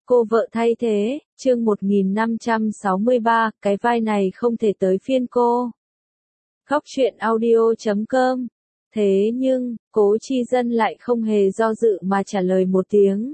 Cô vợ thay thế, chương 1563, cái vai này không thể tới phiên cô. Góc truyện audio.com. Thế nhưng, Cố Chi Dân lại không hề do dự mà trả lời một tiếng.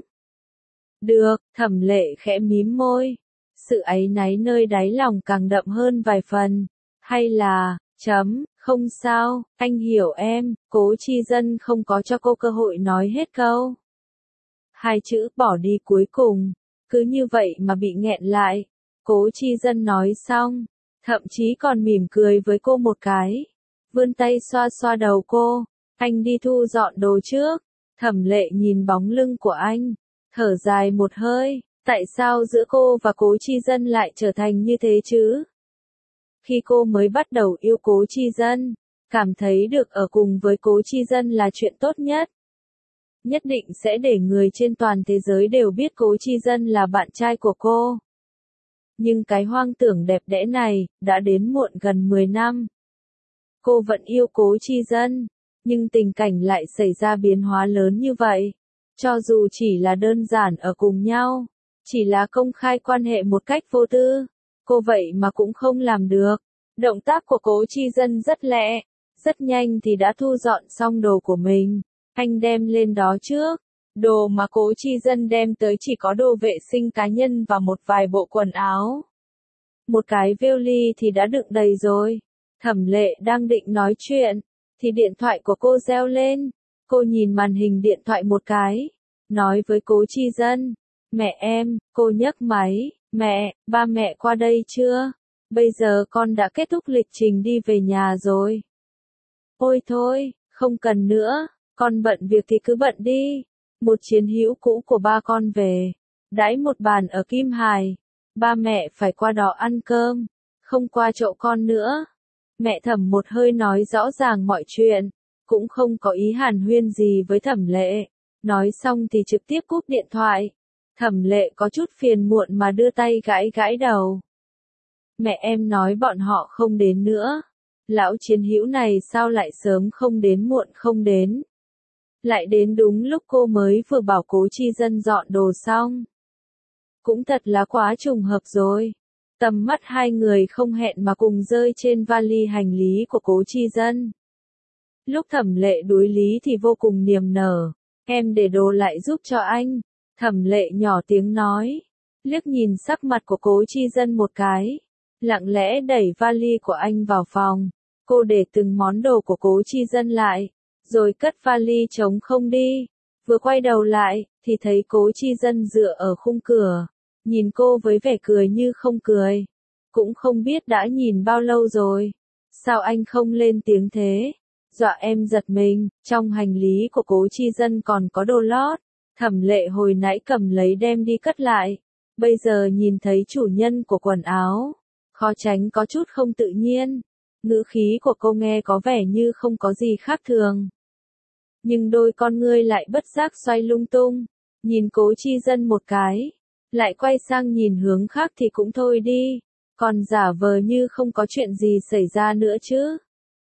Được, Thẩm Lệ khẽ mím môi. Sự áy náy nơi đáy lòng càng đậm hơn vài phần. Hay là, không sao, anh hiểu em. Cố Chi Dân không có cho cô cơ hội nói hết câu. Hai chữ bỏ đi cuối cùng, cứ như vậy mà bị nghẹn lại. Cố Chi Dân nói xong, thậm chí còn mỉm cười với cô một cái. Vươn tay xoa xoa đầu cô, anh đi thu dọn đồ trước. Thẩm Lệ nhìn bóng lưng của anh, thở dài một hơi, tại sao giữa cô và Cố Chi Dân lại trở thành như thế chứ? Khi cô mới bắt đầu yêu Cố Chi Dân, cảm thấy được ở cùng với Cố Chi Dân là chuyện tốt nhất. Nhất định sẽ để người trên toàn thế giới đều biết Cố Chi Dân là bạn trai của cô. Nhưng cái hoang tưởng đẹp đẽ này, đã đến muộn gần 10 năm. Cô vẫn yêu Cố Chi Dân, nhưng tình cảnh lại xảy ra biến hóa lớn như vậy. Cho dù chỉ là đơn giản ở cùng nhau, chỉ là công khai quan hệ một cách vô tư, cô vậy mà cũng không làm được. Động tác của Cố Chi Dân rất lẹ, rất nhanh thì đã thu dọn xong đồ của mình. Anh đem lên đó trước. Đồ mà Cố Chi Dân đem tới chỉ có đồ vệ sinh cá nhân và một vài bộ quần áo. Một cái vali thì đã đựng đầy rồi. Thẩm Lệ đang định nói chuyện, thì điện thoại của cô reo lên. Cô nhìn màn hình điện thoại một cái, nói với Cố Chi Dân, mẹ em. Cô nhấc máy, mẹ, ba mẹ qua đây chưa? Bây giờ con đã kết thúc lịch trình đi về nhà rồi. Ôi thôi, không cần nữa. Con bận việc thì cứ bận đi. Một chiến hữu cũ của ba con về, đãi một bàn ở Kim Hải. Ba mẹ phải qua đó ăn cơm, không qua chỗ con nữa. Mẹ Thẩm một hơi nói rõ ràng mọi chuyện, cũng không có ý hàn huyên gì với Thẩm Lệ. Nói xong thì trực tiếp cúp điện thoại. Thẩm Lệ có chút phiền muộn mà đưa tay gãi gãi đầu. Mẹ em nói bọn họ không đến nữa. Lão chiến hữu này sao lại sớm không đến muộn không đến? Lại đến đúng lúc cô mới vừa bảo Cố Chi Dân dọn đồ xong. Cũng thật là quá trùng hợp rồi. Tầm mắt hai người không hẹn mà cùng rơi trên vali hành lý của Cố Chi Dân. Lúc Thẩm Lệ đối lý thì vô cùng niềm nở. Em để đồ lại giúp cho anh. Thẩm Lệ nhỏ tiếng nói. Liếc nhìn sắc mặt của Cố Chi Dân một cái. Lặng lẽ đẩy vali của anh vào phòng. Cô để từng món đồ của Cố Chi Dân lại, rồi cất vali trống không đi. Vừa quay đầu lại, thì thấy Cố Chi Dân dựa ở khung cửa, nhìn cô với vẻ cười như không cười. Cũng không biết đã nhìn bao lâu rồi. Sao anh không lên tiếng thế? Dọa em giật mình. Trong hành lý của Cố Chi Dân còn có đồ lót. Thẩm Lệ hồi nãy cầm lấy đem đi cất lại. Bây giờ nhìn thấy chủ nhân của quần áo, khó tránh có chút không tự nhiên. Ngữ khí của cô nghe có vẻ như không có gì khác thường. Nhưng đôi con ngươi lại bất giác xoay lung tung. Nhìn Cố Chi Dân một cái. Lại quay sang nhìn hướng khác thì cũng thôi đi. Còn giả vờ như không có chuyện gì xảy ra nữa chứ.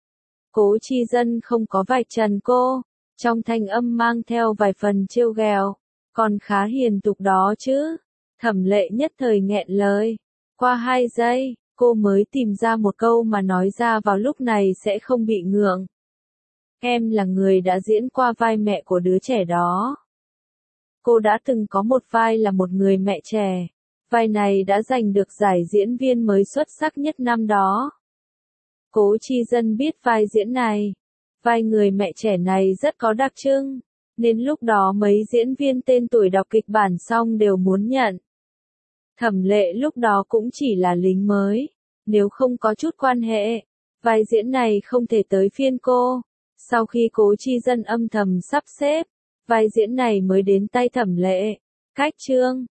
Cố Chi Dân không có vạch trần cô. Trong thanh âm mang theo vài phần trêu ghẹo. Còn khá hiền tục đó chứ. Thẩm Lệ nhất thời nghẹn lời. Qua 2 giây. Cô mới tìm ra một câu mà nói ra vào lúc này sẽ không bị ngượng. Em là người đã diễn qua vai mẹ của đứa trẻ đó. Cô đã từng có một vai là một người mẹ trẻ. Vai này đã giành được giải diễn viên mới xuất sắc nhất năm đó. Cố Chi Dân biết vai diễn này. Vai người mẹ trẻ này rất có đặc trưng. Nên lúc đó mấy diễn viên tên tuổi đọc kịch bản xong đều muốn nhận. Thẩm Lệ lúc đó cũng chỉ là lính mới. Nếu không có chút quan hệ, vai diễn này không thể tới phiên cô. Sau khi Cố Chi Dân âm thầm sắp xếp, vai diễn này mới đến tay Thẩm Lệ. Cách chương